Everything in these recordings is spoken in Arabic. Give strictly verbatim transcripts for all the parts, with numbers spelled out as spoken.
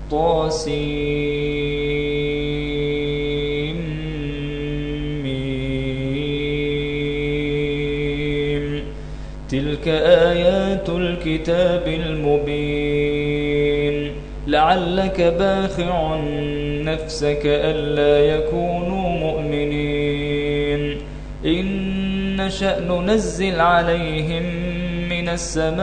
طاسيم. تلك آيات الكتاب المبين. لعلك باخع نفسك ألا يكونوا مؤمنين. إن نشأ ننزل عليهم من السماء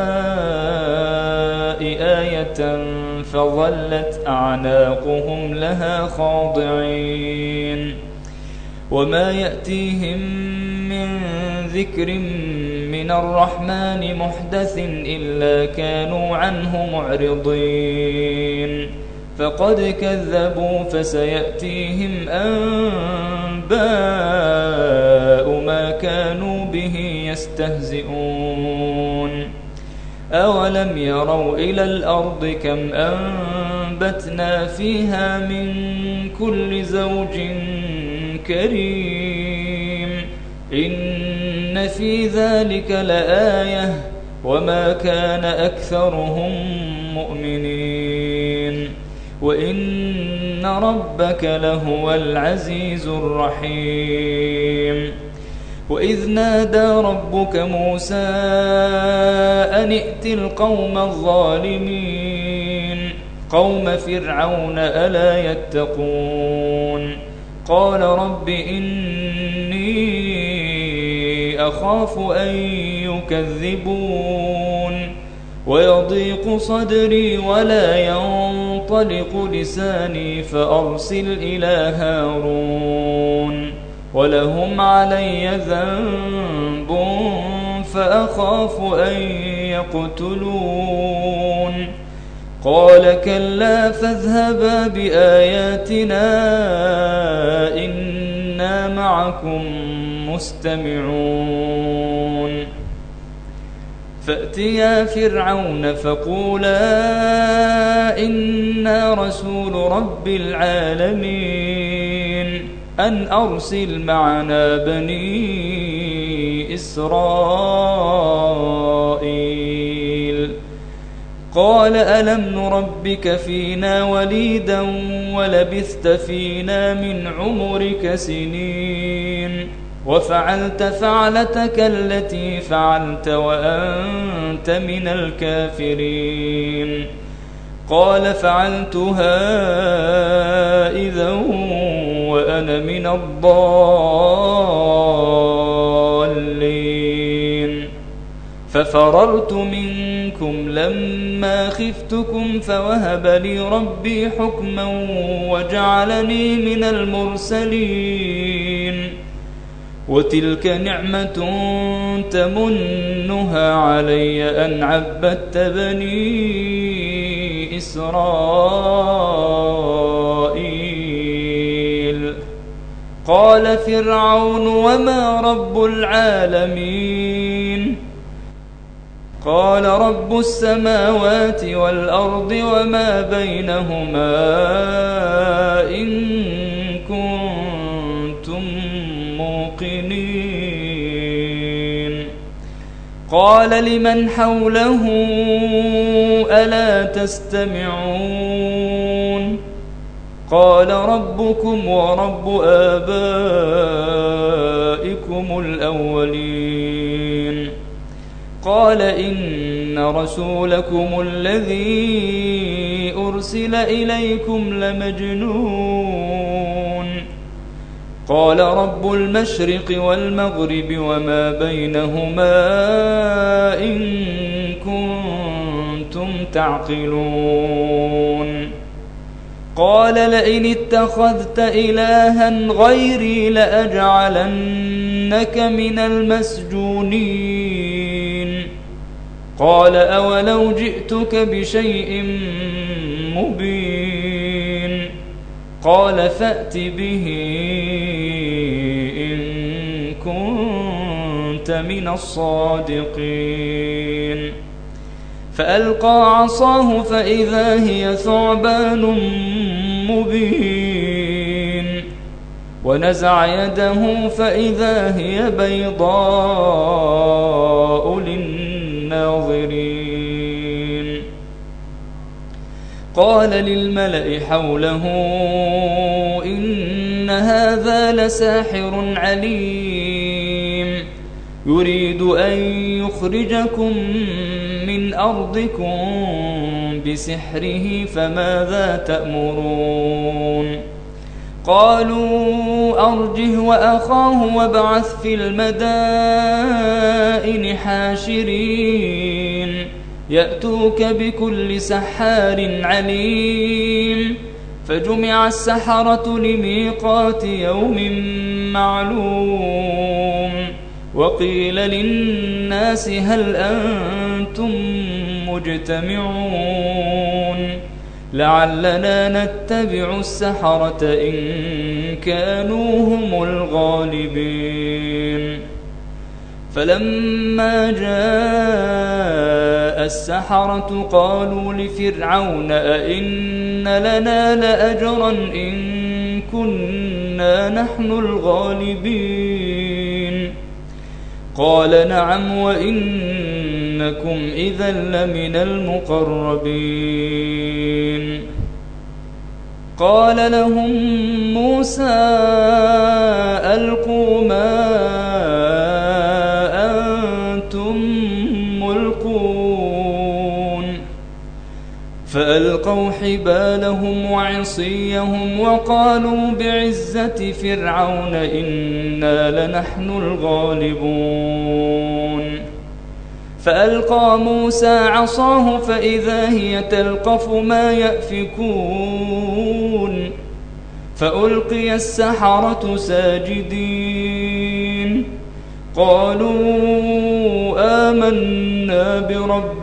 آية فظلت أعناقهم لها خاضعين. وما يأتيهم من ذكر من الرحمن محدث إلا كانوا عنه معرضين. فقد كذبوا فسيأتيهم أنباء ما كانوا به يستهزئون. أولم يروا إلى الأرض كم أنبتنا فيها من كل زوج كريم. إن في ذلك لآية وما كان أكثرهم مؤمنين. وإن ربك لهو العزيز الرحيم. وإذ نادى ربك موسى أن ائت القوم الظالمين قوم فرعون ألا يتقون. قال رب إني أخاف أن يكذبون ويضيق صدري ولا ينطلق لساني فأرسل إلى هارون ولهم علي ذنب فأخاف أن يقتلون. قال كلا فاذهبا بآياتنا إنا معكم مستمعون. فأتيا فرعون فقولا إنا رسول رب العالمين أن أرسل معنا بني إسرائيل. قال ألم نربك فينا وليدا ولبثت فينا من عمرك سنين وفعلت فعلتك التي فعلت وأنت من الكافرين. قال فعلتها إذا وأنا من الضالين. ففررت منكم لما خفتكم فوهب لي ربي حكما وجعلني من المرسلين. وتلك نعمة تمنها علي أن عبدت بني إسرائيل. قال فرعون وما رب العالمين؟ قال رب السماوات والأرض وما بينهما إن كنتم موقنين. قال لمن حوله ألا تستمعون؟ قال ربكم ورب آبائكم الأولين. قال إن رسولكم الذي أرسل إليكم لمجنون. قال رب المشرق والمغرب وما بينهما إن كنتم تعقلون. قال لئن اتخذت إلها غيري لأجعلنك من المسجونين. قال أولو جئتك بشيء مبين؟ قال فأت به إن كنت من الصادقين. فألقى عصاه فإذا هي ثعبان مبين ونزع يده فإذا هي بيضاء للناظرين. قال للملأ حوله إن هذا لساحر عليم يريد أن يخرجكم من أرضكم بسحره فماذا تأمرون قالوا أرجه وأخاه وابعث في المدائن حاشرين يأتوك بكل سحار عليم فجمع السحرة لميقات يوم معلوم وقيل للناس هل أنتم مجتمعون لعلنا نتبع السحرة إن كانوا هم الغالبين فلما جاء السحرة قالوا لفرعون أئن لنا لأجرا إن كنا نحن الغالبين قال نعم وإنكم إذا لمن المقربين قال لهم موسى ألقوا ما أنتم ملقون فألقوا حبالهم وعصيهم وقالوا بعزة فرعون إنا لنحن الغالبون فألقى موسى عصاه فإذا هي تلقف ما يأفكون فألقي السحرة ساجدين قالوا آمنا برب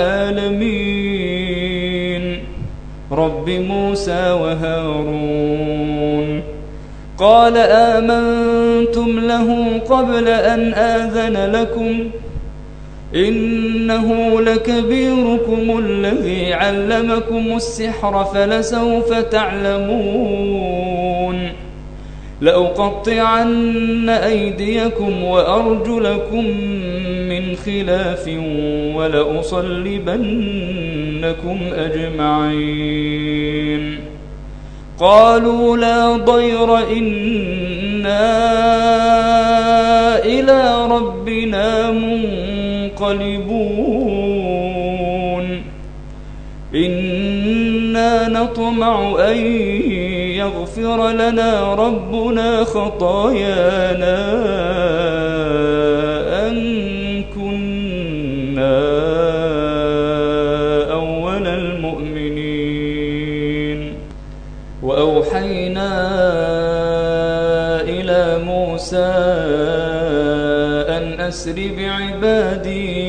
العالمين رب موسى وهارون قال آمنتم له قبل أن آذن لكم إنه لكبيركم الذي علمكم السحر فلسوف تعلمون لأقطعن أيديكم وأرجلكم من خلاف ولأصلبنكم أجمعين قالوا لا ضير إنا إلى ربنا منقلبون إنا نطمع أن يغفر لنا ربنا خطايانا أن كنا أول المؤمنين وأوحينا إلى موسى أن أسر بعبادي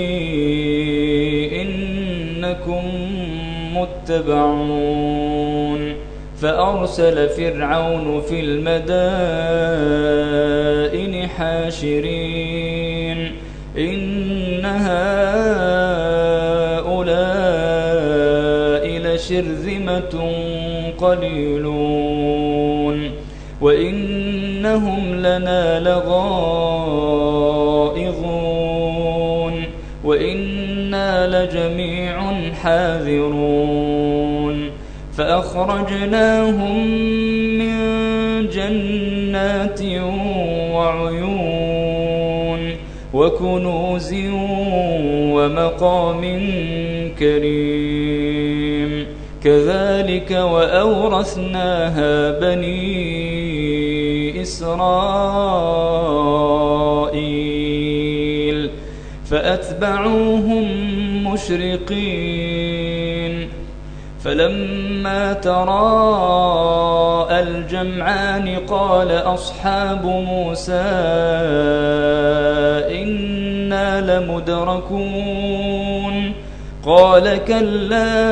إنكم متبعون فأرسل فرعون في المدائن حاشرين إن هؤلاء لشرذمة قليلون وإنهم لنا لغائظون وإنا لجميع حاذرون فأخرجناهم من جنات وعيون وكنوز ومقام كريم كذلك وأورثناها بني إسرائيل فأتبعوهم مشرقين فلما تراءى الجمعان قال أصحاب موسى إنا لمدركون قال كلا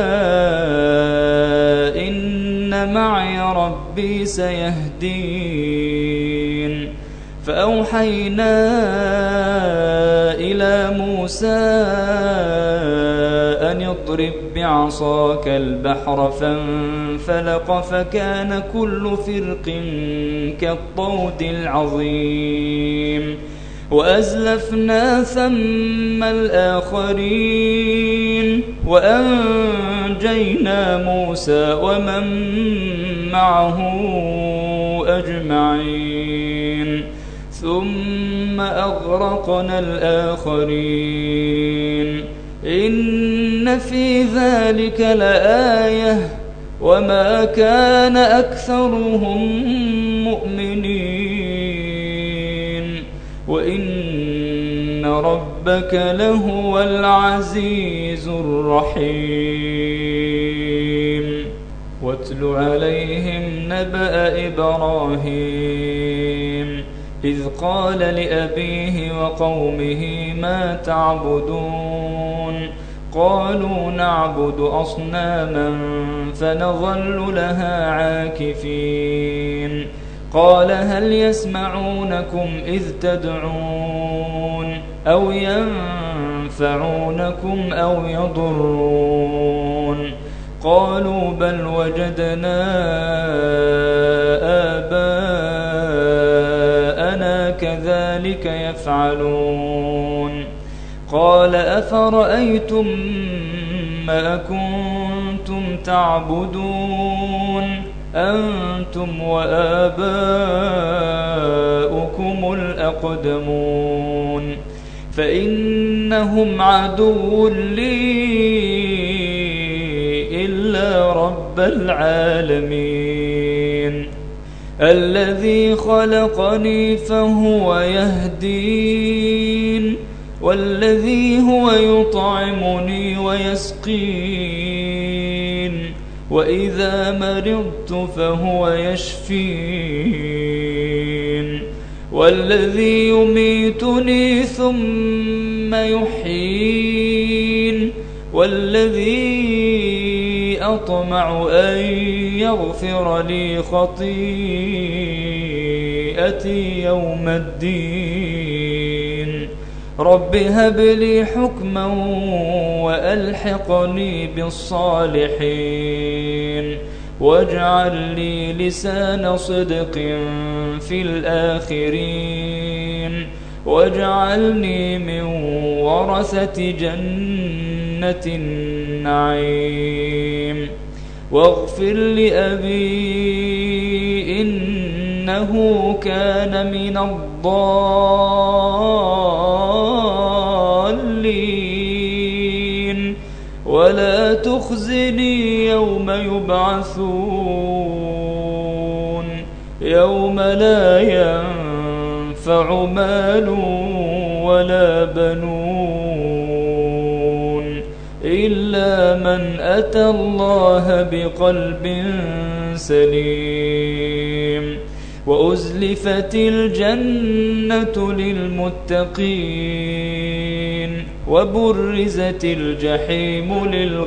إن معي ربي سيهدين فأوحينا إلى موسى أن اضرب بعصاك البحر فانفلق فكان كل فرق كالطود العظيم وأزلفنا ثم الآخرين وأنجينا ونجينا موسى ومن معه أجمعين ثم أغرقنا الآخرين إن في ذلك لآية وما كان أكثرهم مؤمنين وإن ربك لهو العزيز الرحيم واتل عليهم نبأ إبراهيم إذ قال لأبيه وقومه ما تعبدون قالوا نعبد أصناما فنظل لها عاكفين قال هل يسمعونكم إذ تدعون أو ينفعونكم أو يضرون قالوا بل وجدنا آباءنا كذلك يفعلون قال أفرأيتم ما كنتم تعبدون أنتم وآباؤكم الأقدمون فإنهم عدو لي إلا رب العالمين الذي خلقني فهو يهدين والذي هو يطعمني ويسقين وإذا مرضت فهو يشفين والذي يميتني ثم يحيين والذي أطمع أن يغفر لي خطيئتي يوم الدين رب هب لي حكما وألحقني بالصالحين واجعل لي لسان صدق في الآخرين واجعلني من ورثة جنة النعيم واغفر لأبي إنه كان من الضالين ولا تخزني يوم يبعثون يوم لا ينفع مال ولا بنون إلا من أتى الله بقلب سليم وأزلفت الجنة للمتقين وبرزت الجحيم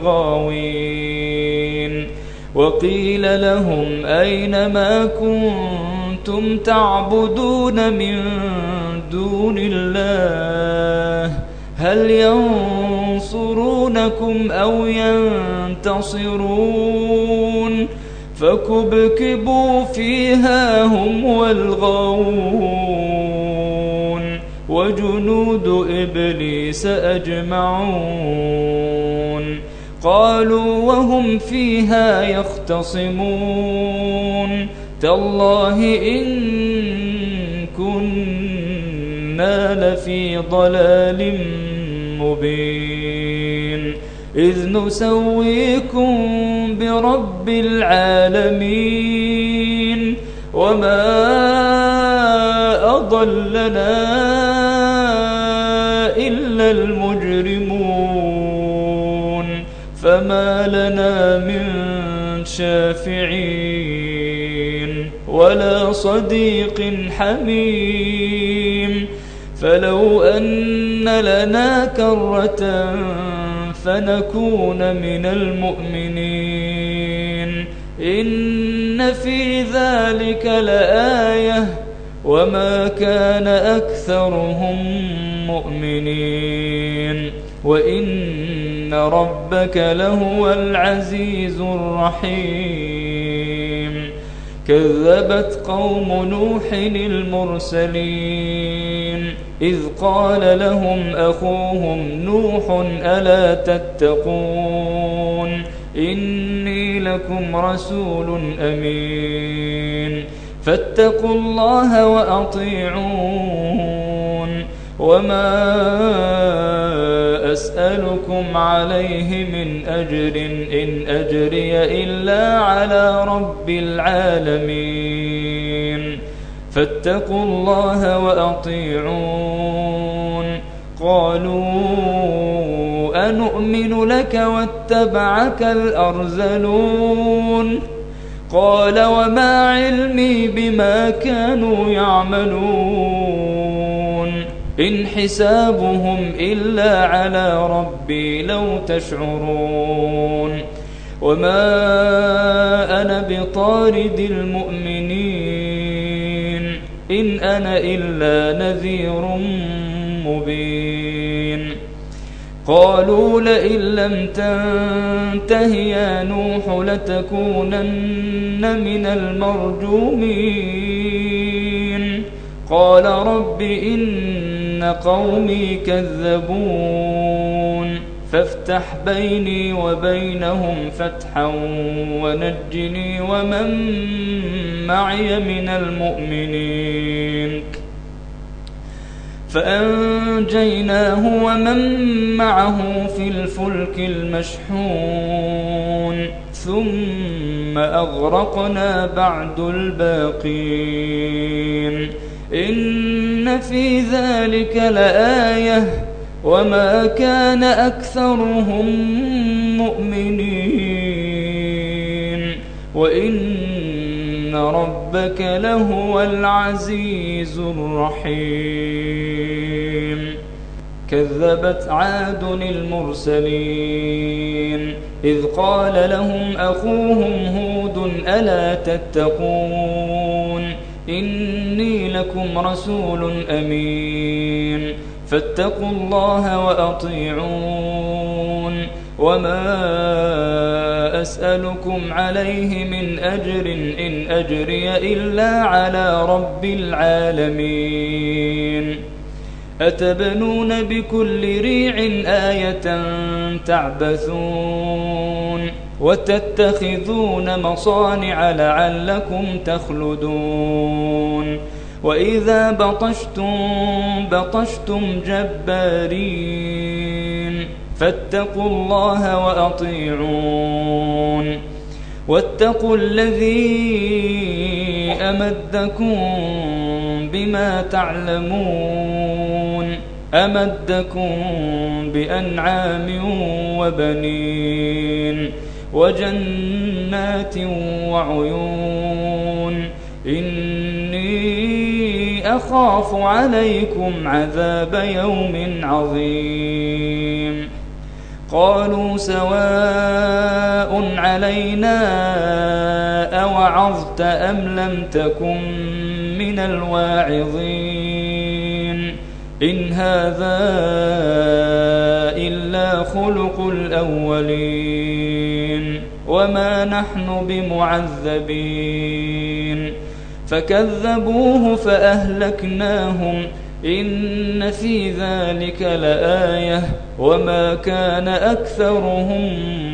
للغاوين وقيل لهم أين ما كنتم تعبدون من دون الله هل ينصرونكم أو ينتصرون فكبكبوا فيها هم والغاوون وجنود إبليس أجمعون قالوا وهم فيها يختصمون تالله إن كنا لفي ضلال مبين إذ نسويكم برب العالمين وما أضلنا إلا المجرمون فما لنا من شافعين ولا صديق حميم فلو أن لنا كرة فنكون من المؤمنين إن في ذلك لآية وما كان أكثرهم مؤمنين وإن ربك لهو العزيز الرحيم كذبت قوم نوح المرسلين إذ قال لهم أخوهم نوح ألا تتقون إني لكم رسول أمين فاتقوا الله وأطيعون وما أسألكم عليه من أجر إن أجري إلا على رب العالمين فاتقوا الله وأطيعون قالوا أنؤمن لك واتبعك الأرذلون قال وما علمي بما كانوا يعملون إن حسابهم إلا على ربي لو تشعرون وما أنا بطارد المؤمنين إن أنا إلا نذير مبين قالوا لئن لم تنته يا نوح لتكونن من المرجومين قال رب إن قومي كذبون فافتح بيني وبينهم فتحا ونجني ومن معي من المؤمنين فأنجيناه ومن معه في الفلك المشحون ثم أغرقنا بعد الباقين إن في ذلك لآية وما كان أكثرهم مؤمنين وإن ربك لهو العزيز الرحيم كذبت عاد المرسلين إذ قال لهم أخوهم هود ألا تتقون إني لكم رسول أمين فاتقوا الله وأطيعون وما أسألكم عليه من أجر إن أجري إلا على رب العالمين أتبنون بكل ريع آية تعبثون وتتخذون مصانع لعلكم تخلدون وإذا بطشتم بطشتم جبارين فاتقوا الله وأطيعون واتقوا الذي أمدكم بما تعلمون أمدكم بأنعام وبنين وجنات وعيون إني أخاف عليكم عذاب يوم عظيم قالوا سواء علينا أوعظت أم لم تكن من الواعظين إن هذا إلا خلق الأولين وما نحن بمعذبين فكذبوه فأهلكناهم إن في ذلك لآية وما كان أكثرهم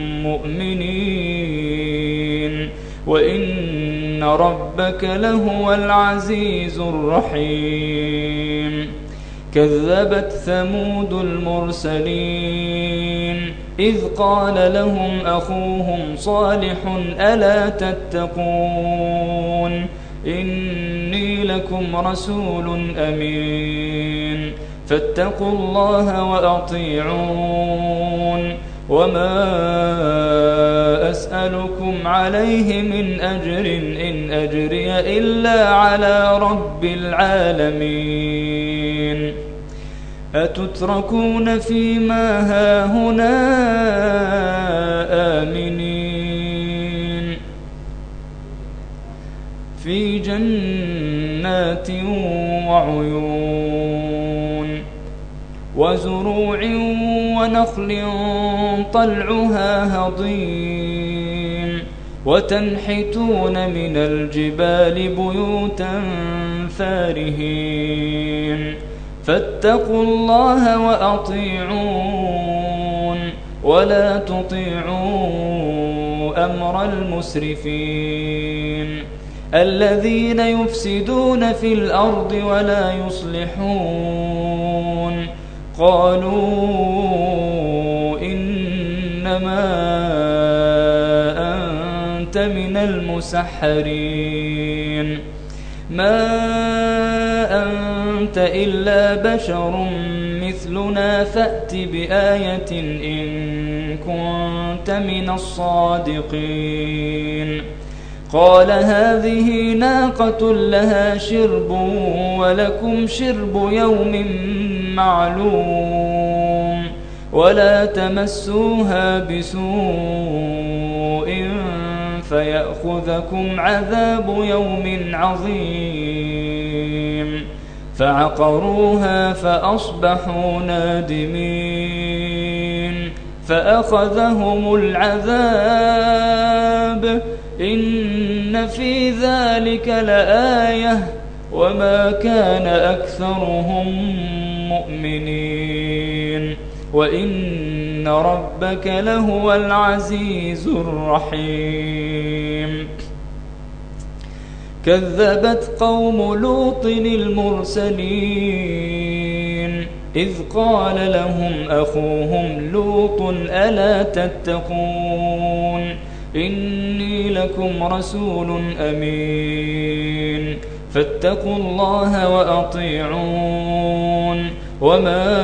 مؤمنين وإن ربك لهو العزيز الرحيم كذبت ثمود المرسلين إذ قال لهم أخوهم صالح ألا تتقون إني لكم رسول أمين فاتقوا الله وأطيعون وما أسألكم عليه من أجر إن أجري إلا على رب العالمين أتتركون فيما هاهنا آمنين في جنات وعيون وزروع ونخل طلعها هضيم وتنحتون من الجبال بيوتا فارهين فاتقوا الله وأطيعون ولا تطيعون أمر المسرفين الذين يفسدون في الأرض ولا يصلحون قالوا إنما أنت من المسحرين ما أنت إلا بشر مثلنا فأت بآية إن كنت من الصادقين قال هذه ناقة لها شرب ولكم شرب يوم معلوم ولا تمسوها بسوء فيأخذكم عذاب يوم عظيم فعقروها فأصبحوا نادمين فأخذهم العذاب إن في ذلك لآية وما كان أكثرهم مؤمنين وإن ربك لهو العزيز الرحيم كذبت قوم لوط المرسلين إذ قال لهم أخوهم لوط ألا تتقون إني لكم رسول أمين فاتقوا الله وأطيعون وما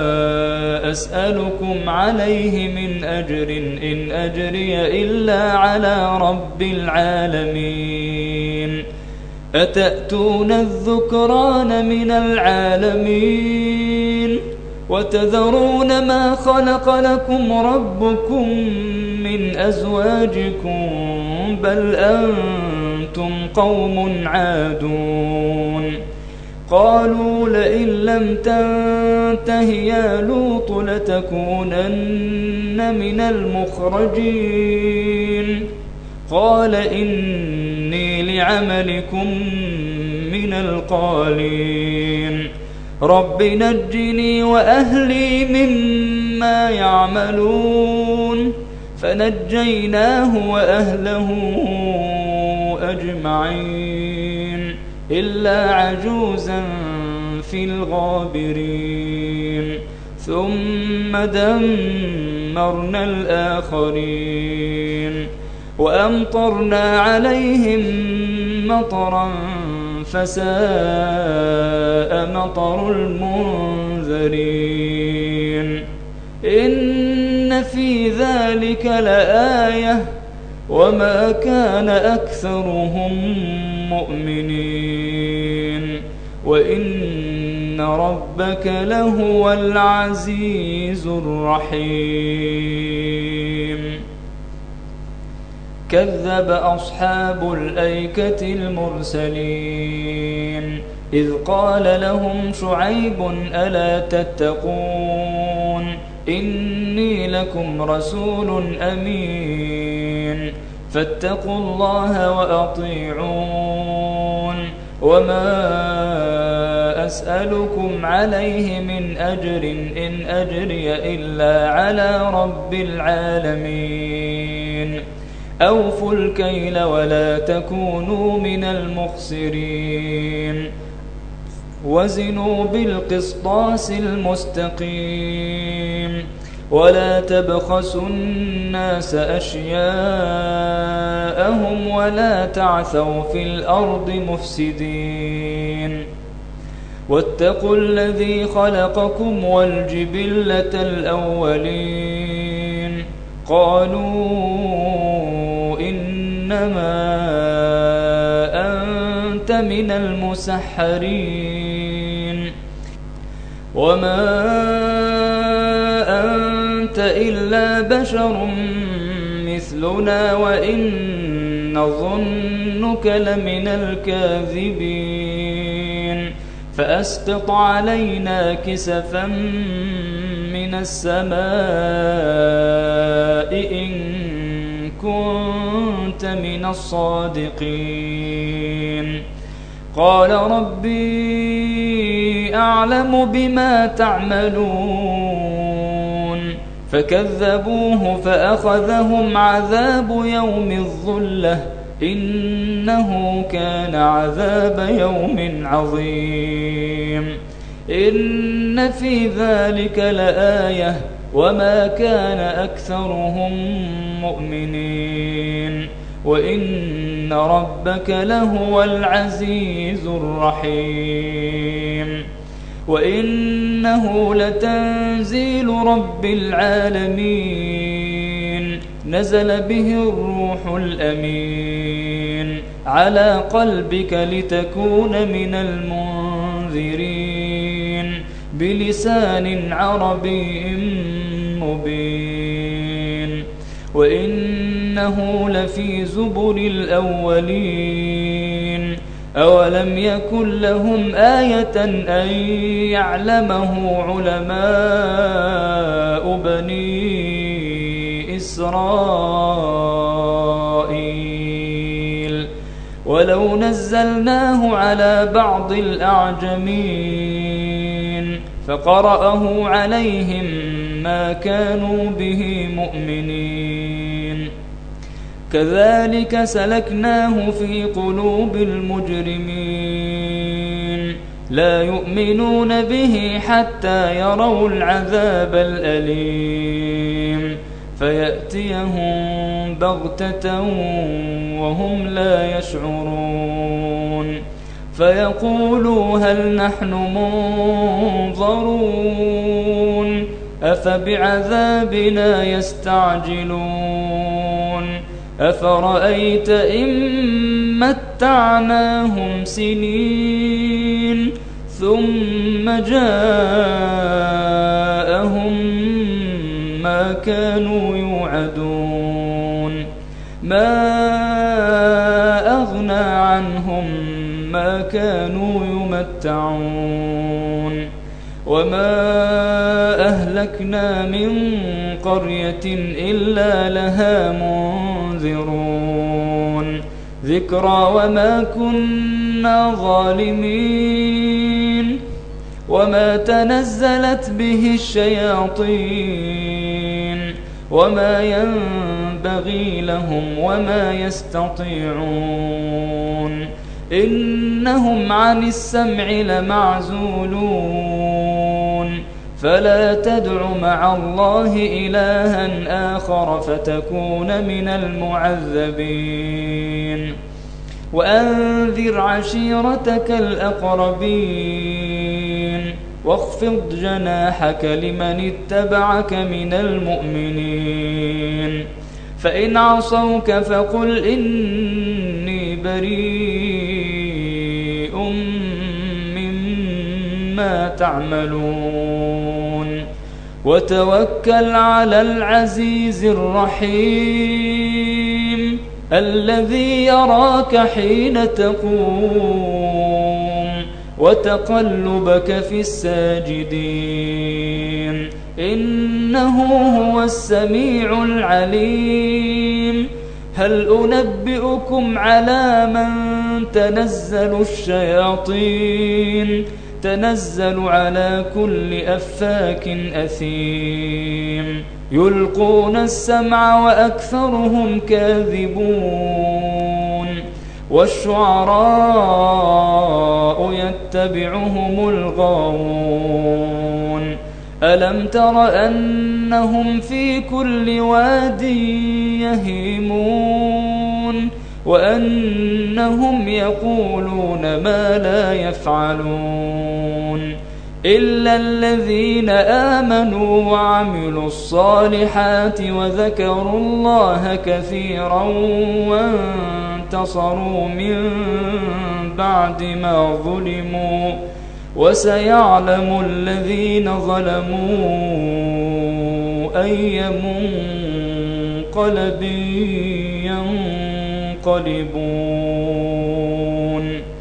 أسألكم عليه من أجر إن أجري إلا على رب العالمين أتأتون الذكران من العالمين وتذرون ما خلق لكم ربكم من أزواجكم بل أنتم قوم عادون قالوا لئن لم تنته يا لوط لتكونن من المخرجين قال إني لعملكم من القالين رب نجني وأهلي مما يعملون فنجيناه وأهله أجمعين إلا عجوزا في الغابرين ثم دمرنا الآخرين وأمطرنا عليهم مطرا فساء مطر المنذرين إن في ذلك لآية وما كان أكثرهم مؤمنين وإن ربك لهو العزيز الرحيم كذب أصحاب الأيكة المرسلين إذ قال لهم شعيب ألا تتقون إني لكم رسول أمين فاتقوا الله وأطيعون وما أسألكم عليه من أجر إن أجري إلا على رب العالمين أوفوا الكيل ولا تكونوا من المخسرين وزنوا بالقسطاس المستقيم ولا تبخسوا الناس أشياءهم ولا تعثوا في الأرض مفسدين واتقوا الذي خلقكم والجبلة الأولين قالوا إنما أنت من المسحرين وما أنت إلا بشر مثلنا وإن نظنك لمن الكاذبين فأسقط علينا كسفا من السماء إن كنت من الصادقين قال ربي أعلم بما تعملون فكذبوه فأخذهم عذاب يوم الظلة إنه كان عذاب يوم عظيم. إن في ذلك لآية وما كان أكثرهم مؤمنين وإن ربك لهو العزيز الرحيم. وإنه لتنزيل رب العالمين نزل به الروح الأمين على قلبك لتكون من المنذرين بلسان عربي مبين. وإنه لفي زبر الأولين أولم يكن لهم آية أن يعلمه علماء بني إسرائيل ولو نزلناه على بعض الأعجمين فقرأه عليهم ما كانوا به مؤمنين. كذلك سلكناه في قلوب المجرمين لا يؤمنون به حتى يروا العذاب الأليم فيأتيهم بغتة وهم لا يشعرون فيقولوا هل نحن منظرون أفبعذابنا يستعجلون أفرأيت إن متعناهم سنين ثم جاءهم ما كانوا يوعدون ما أغنى عنهم ما كانوا يمتعون وما أهلكنا من قرية إلا لها منذرون ذكرى وما كنا ظالمين وما تنزلت به الشياطين وما ينبغي لهم وما يستطيعون إنهم عن السمع لمعزولون فلا تدع مع الله إلها آخر فتكون من المعذبين. وأنذر عشيرتك الأقربين واخفض جناحك لمن اتبعك من المؤمنين فإن عصوك فقل إني بريء مما تعملون وتوكل على العزيز الرحيم الذي يراك حين تقوم وتقلبك في الساجدين إنه هو السميع العليم. هل أنبئكم على من تنزل الشياطين تنزل على كل أفاك أثيم يلقون السمع وأكثرهم كاذبون والشعراء يتبعهم الغاوون ألم تر أنهم في كل واد يهيمون وأنهم يقولون ما لا يفعلون إلا الذين آمنوا وعملوا الصالحات وذكروا الله كثيرا وانتصروا من بعد ما ظلموا وسيعلم الذين ظلموا أي منقلب ينقلبون.